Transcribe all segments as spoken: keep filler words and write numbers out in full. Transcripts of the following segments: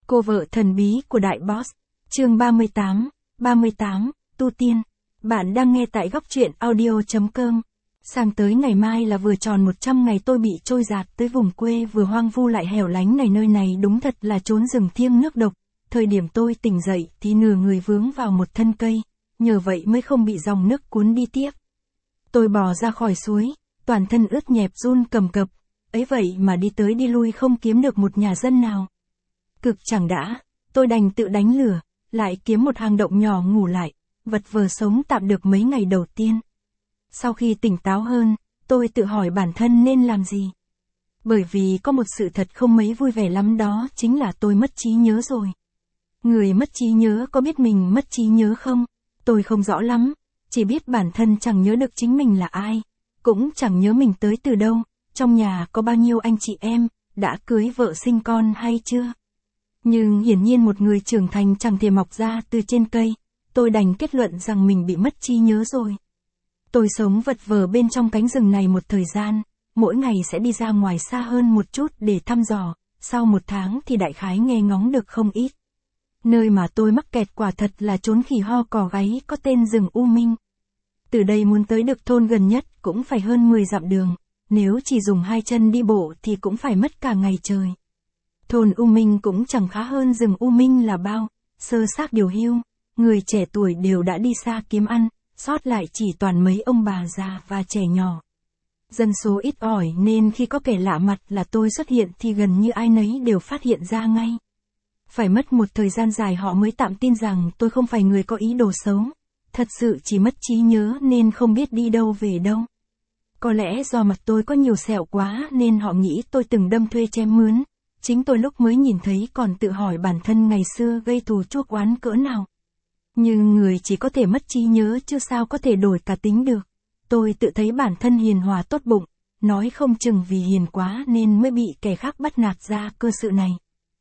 Cô vợ thần bí của đại boss. Chương ba mươi tám, ba mươi tám, tu tiên. Bạn đang nghe tại góc truyện audio chấm com. Sang tới ngày mai là vừa tròn một trăm ngày tôi bị trôi dạt tới vùng quê vừa hoang vu lại hẻo lánh này. Nơi này đúng thật là trốn rừng thiêng nước độc. Thời điểm tôi tỉnh dậy thì nửa người vướng vào một thân cây, nhờ vậy mới không bị dòng nước cuốn đi tiếp. Tôi bò ra khỏi suối, toàn thân ướt nhẹp run cầm cập, ấy vậy mà đi tới đi lui không kiếm được một nhà dân nào. Cực chẳng đã, tôi đành tự đánh lửa, lại kiếm một hang động nhỏ ngủ lại, vật vờ sống tạm được mấy ngày đầu tiên. Sau khi tỉnh táo hơn, tôi tự hỏi bản thân nên làm gì. Bởi vì có một sự thật không mấy vui vẻ lắm, đó chính là tôi mất trí nhớ rồi. Người mất trí nhớ có biết mình mất trí nhớ không? Tôi không rõ lắm, chỉ biết bản thân chẳng nhớ được chính mình là ai, cũng chẳng nhớ mình tới từ đâu, trong nhà có bao nhiêu anh chị em, đã cưới vợ sinh con hay chưa. Nhưng hiển nhiên một người trưởng thành chẳng thể mọc ra từ trên cây, tôi đành kết luận rằng mình bị mất trí nhớ rồi. Tôi sống vật vờ bên trong cánh rừng này một thời gian, mỗi ngày sẽ đi ra ngoài xa hơn một chút để thăm dò, sau một tháng thì đại khái nghe ngóng được không ít. Nơi mà tôi mắc kẹt quả thật là chốn khỉ ho cò gáy có tên rừng U Minh. Từ đây muốn tới được thôn gần nhất cũng phải hơn mười dặm đường, nếu chỉ dùng hai chân đi bộ thì cũng phải mất cả ngày trời. Thôn U Minh cũng chẳng khá hơn rừng U Minh là bao, sơ xác điều hưu, người trẻ tuổi đều đã đi xa kiếm ăn, sót lại chỉ toàn mấy ông bà già và trẻ nhỏ. Dân số ít ỏi nên khi có kẻ lạ mặt là tôi xuất hiện thì gần như ai nấy đều phát hiện ra ngay. Phải mất một thời gian dài họ mới tạm tin rằng tôi không phải người có ý đồ xấu, thật sự chỉ mất trí nhớ nên không biết đi đâu về đâu. Có lẽ do mặt tôi có nhiều sẹo quá nên họ nghĩ tôi từng đâm thuê chém mướn. Chính tôi lúc mới nhìn thấy còn tự hỏi bản thân ngày xưa gây thù chuốc oán cỡ nào. Nhưng người chỉ có thể mất trí nhớ chứ sao có thể đổi cả tính được. Tôi tự thấy bản thân hiền hòa tốt bụng, nói không chừng vì hiền quá nên mới bị kẻ khác bắt nạt ra cơ sự này.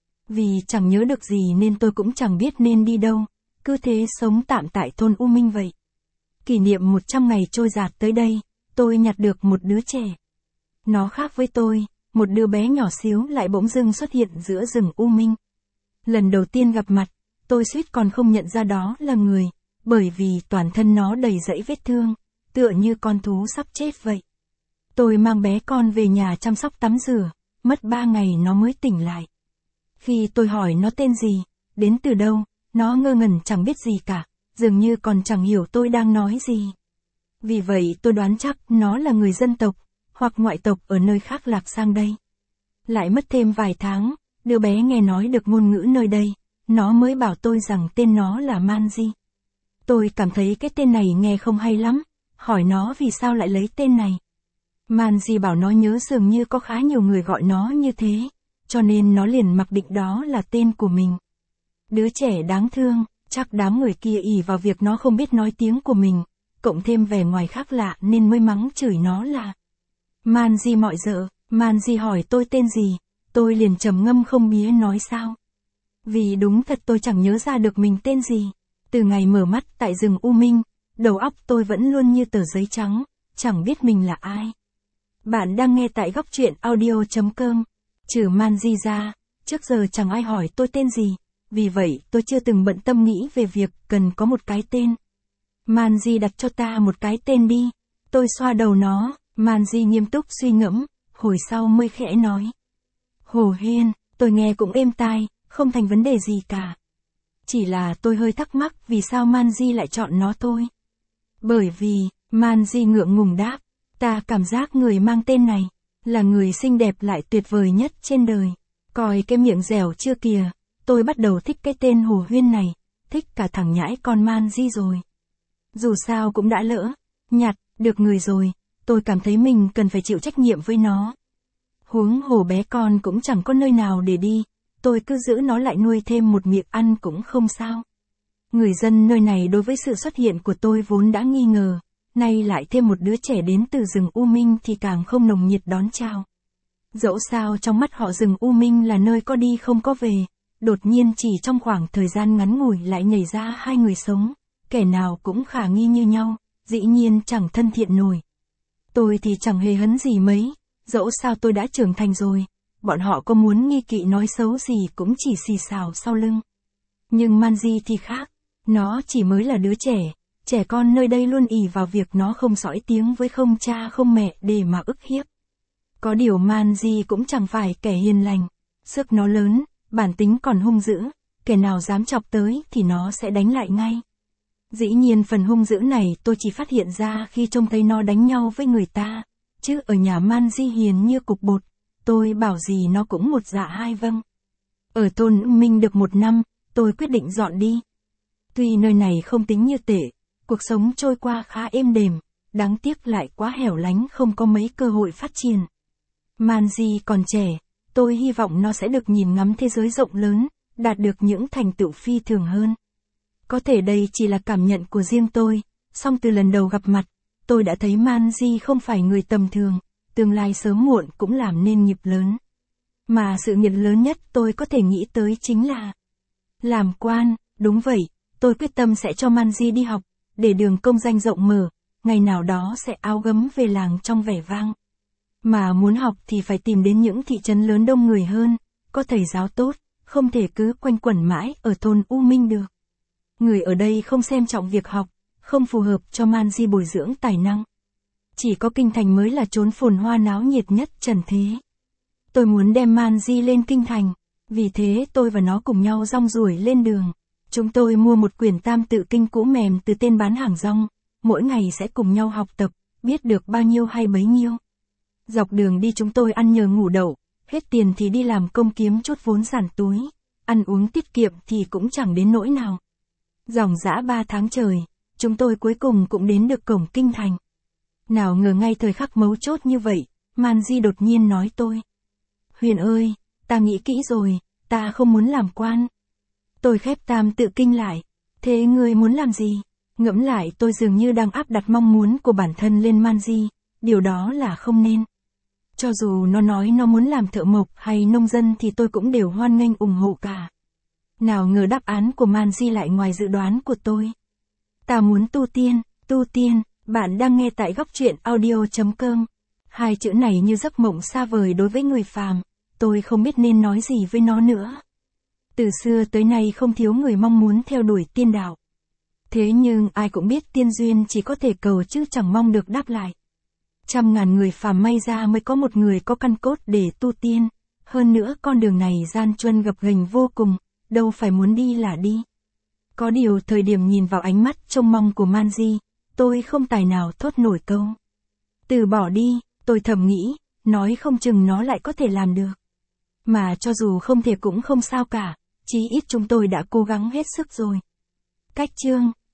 Vì chẳng nhớ được gì nên tôi cũng chẳng biết nên đi đâu, cứ thế sống tạm tại thôn U Minh vậy. Kỷ niệm một trăm ngày trôi dạt tới đây, tôi nhặt được một đứa trẻ. Nó khác với tôi, một đứa bé nhỏ xíu lại bỗng dưng xuất hiện giữa rừng U Minh. Lần đầu tiên gặp mặt, tôi suýt còn không nhận ra đó là người, bởi vì toàn thân nó đầy dẫy vết thương, tựa như con thú sắp chết vậy. Tôi mang bé con về nhà chăm sóc tắm rửa, mất ba ngày nó mới tỉnh lại. Khi tôi hỏi nó tên gì, đến từ đâu, nó ngơ ngẩn chẳng biết gì cả, dường như còn chẳng hiểu tôi đang nói gì. Vì vậy tôi đoán chắc nó là người dân tộc, hoặc ngoại tộc ở nơi khác lạc sang đây. Lại mất thêm vài tháng, đứa bé nghe nói được ngôn ngữ nơi đây, nó mới bảo tôi rằng tên nó là Manji. Tôi cảm thấy cái tên này nghe không hay lắm, hỏi nó vì sao lại lấy tên này. Manji bảo nó nhớ dường như có khá nhiều người gọi nó như thế, cho nên nó liền mặc định đó là tên của mình. Đứa trẻ đáng thương, chắc đám người kia ỷ vào việc nó không biết nói tiếng của mình, cộng thêm vẻ ngoài khác lạ nên mới mắng chửi nó là Manji mọi dợ. Manji hỏi tôi tên gì, tôi liền trầm ngâm không biết nói sao. Vì đúng thật tôi chẳng nhớ ra được mình tên gì. Từ ngày mở mắt tại rừng U Minh, đầu óc tôi vẫn luôn như tờ giấy trắng, chẳng biết mình là ai. Bạn đang nghe tại góc truyện audio chấm com. Trừ Manji ra, trước giờ chẳng ai hỏi tôi tên gì, vì vậy tôi chưa từng bận tâm nghĩ về việc cần có một cái tên. Manji đặt cho ta một cái tên đi. Tôi xoa đầu nó, Manji nghiêm túc suy ngẫm, hồi sau mới khẽ nói. Hồ Hiên, tôi nghe cũng êm tai, không thành vấn đề gì cả. Chỉ là tôi hơi thắc mắc vì sao Manji lại chọn nó thôi. Bởi vì, Manji ngượng ngùng đáp, ta cảm giác người mang tên này là người xinh đẹp lại tuyệt vời nhất trên đời. Coi cái miệng dẻo chưa kìa, tôi bắt đầu thích cái tên Hồ Huyên này, thích cả thằng nhãi con Manji rồi. Dù sao cũng đã lỡ, nhặt, được người rồi, tôi cảm thấy mình cần phải chịu trách nhiệm với nó. Huống hồ bé con cũng chẳng có nơi nào để đi, tôi cứ giữ nó lại nuôi thêm một miệng ăn cũng không sao. Người dân nơi này đối với sự xuất hiện của tôi vốn đã nghi ngờ, nay lại thêm một đứa trẻ đến từ rừng U Minh thì càng không nồng nhiệt đón chào. Dẫu sao trong mắt họ rừng U Minh là nơi có đi không có về, đột nhiên chỉ trong khoảng thời gian ngắn ngủi lại nhảy ra hai người sống, kẻ nào cũng khả nghi như nhau, dĩ nhiên chẳng thân thiện nổi. Tôi thì chẳng hề hấn gì mấy, dẫu sao tôi đã trưởng thành rồi, bọn họ có muốn nghi kỵ nói xấu gì cũng chỉ xì xào sau lưng. Nhưng Manji thì khác, nó chỉ mới là đứa trẻ, trẻ con nơi đây luôn ỷ vào việc nó không sõi tiếng với không cha không mẹ để mà ức hiếp. Có điều Manji cũng chẳng phải kẻ hiền lành, sức nó lớn, bản tính còn hung dữ, kẻ nào dám chọc tới thì nó sẽ đánh lại ngay. Dĩ nhiên phần hung dữ này tôi chỉ phát hiện ra khi trông thấy nó đánh nhau với người ta, chứ ở nhà Manji hiền như cục bột, tôi bảo gì nó cũng một dạ hai vâng. Ở thôn Minh được một năm, tôi quyết định dọn đi. Tuy nơi này không tính như tệ, cuộc sống trôi qua khá êm đềm, đáng tiếc lại quá hẻo lánh không có mấy cơ hội phát triển. Manji còn trẻ, tôi hy vọng nó sẽ được nhìn ngắm thế giới rộng lớn, đạt được những thành tựu phi thường hơn. Có thể đây chỉ là cảm nhận của riêng tôi, song từ lần đầu gặp mặt, tôi đã thấy Manji không phải người tầm thường, tương lai sớm muộn cũng làm nên nghiệp lớn. Mà sự nghiệp lớn nhất tôi có thể nghĩ tới chính là làm quan, đúng vậy, tôi quyết tâm sẽ cho Manji đi học, để đường công danh rộng mở, ngày nào đó sẽ áo gấm về làng trong vẻ vang. Mà muốn học thì phải tìm đến những thị trấn lớn đông người hơn, có thầy giáo tốt, không thể cứ quanh quẩn mãi ở thôn U Minh được. Người ở đây không xem trọng việc học, không phù hợp cho Manji bồi dưỡng tài năng. Chỉ có kinh thành mới là chốn phồn hoa náo nhiệt nhất trần thế. Tôi muốn đem Manji lên kinh thành, vì thế tôi và nó cùng nhau rong ruổi lên đường. Chúng tôi mua một quyển tam tự kinh cũ mềm từ tên bán hàng rong, mỗi ngày sẽ cùng nhau học tập, biết được bao nhiêu hay bấy nhiêu. Dọc đường đi chúng tôi ăn nhờ ngủ đậu, hết tiền thì đi làm công kiếm chút vốn sàn túi, ăn uống tiết kiệm thì cũng chẳng đến nỗi nào. Dòng dã ba tháng trời, chúng tôi cuối cùng cũng đến được cổng kinh thành. Nào ngờ ngay thời khắc mấu chốt như vậy, Manji đột nhiên nói tôi. Huyền ơi, ta nghĩ kỹ rồi, ta không muốn làm quan. Tôi khép tam tự kinh lại. Thế ngươi muốn làm gì? Ngẫm lại tôi dường như đang áp đặt mong muốn của bản thân lên Manji, điều đó là không nên. Cho dù nó nói nó muốn làm thợ mộc hay nông dân thì tôi cũng đều hoan nghênh ủng hộ cả. Nào ngờ đáp án của Manji lại ngoài dự đoán của tôi. Ta muốn tu tiên, tu tiên, bạn đang nghe tại góc truyện audio chấm com. Hai chữ này như giấc mộng xa vời đối với người phàm, tôi không biết nên nói gì với nó nữa. Từ xưa tới nay không thiếu người mong muốn theo đuổi tiên đạo. Thế nhưng ai cũng biết tiên duyên chỉ có thể cầu chứ chẳng mong được đáp lại. Trăm ngàn người phàm may ra mới có một người có căn cốt để tu tiên. Hơn nữa con đường này gian truân gập ghềnh vô cùng, đâu phải muốn đi là đi. Có điều thời điểm nhìn vào ánh mắt trông mong của Manji, tôi không tài nào thốt nổi câu từ bỏ đi, tôi thầm nghĩ, nói không chừng nó lại có thể làm được. Mà cho dù không thể cũng không sao cả, chí ít chúng tôi đã cố gắng hết sức rồi. Cách chương